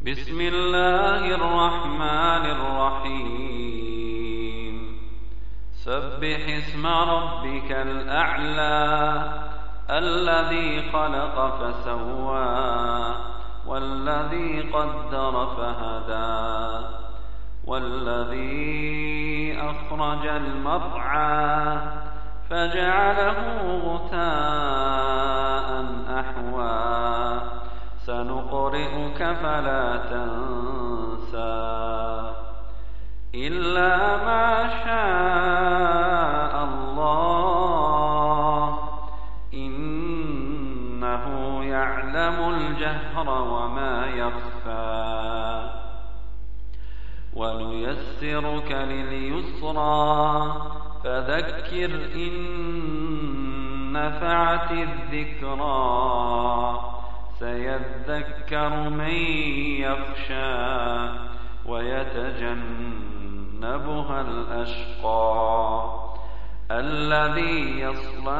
بسم الله الرحمن الرحيم سبح اسم ربك الأعلى الذي خلق فسوى والذي قدر فهدى والذي أخرج المرعى فجعله غثاء أحوى سنقرئك فلا تنسى إلا ما شاء الله إنه يعلم الجهر وما يخفى ونيسرك لليسرى فذكر إن نفعت الذكرى سيذكر من يخشى ويتجنبها الأشقى الذي يصلى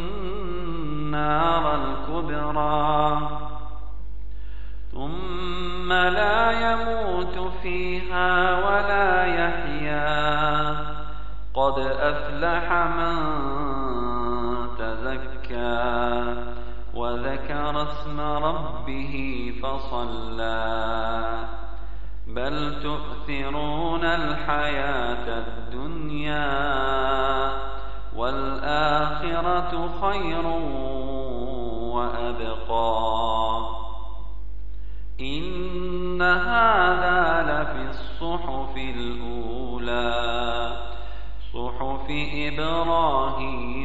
النار الكبرى ثم لا يموت فيها ولا يحيا قد أفلح من تزكى وذكر اسم ربه فصلى بل تؤثرون الحياة الدنيا والآخرة خير وأبقى إن هذا لفي الصحف الأولى صحف إبراهيم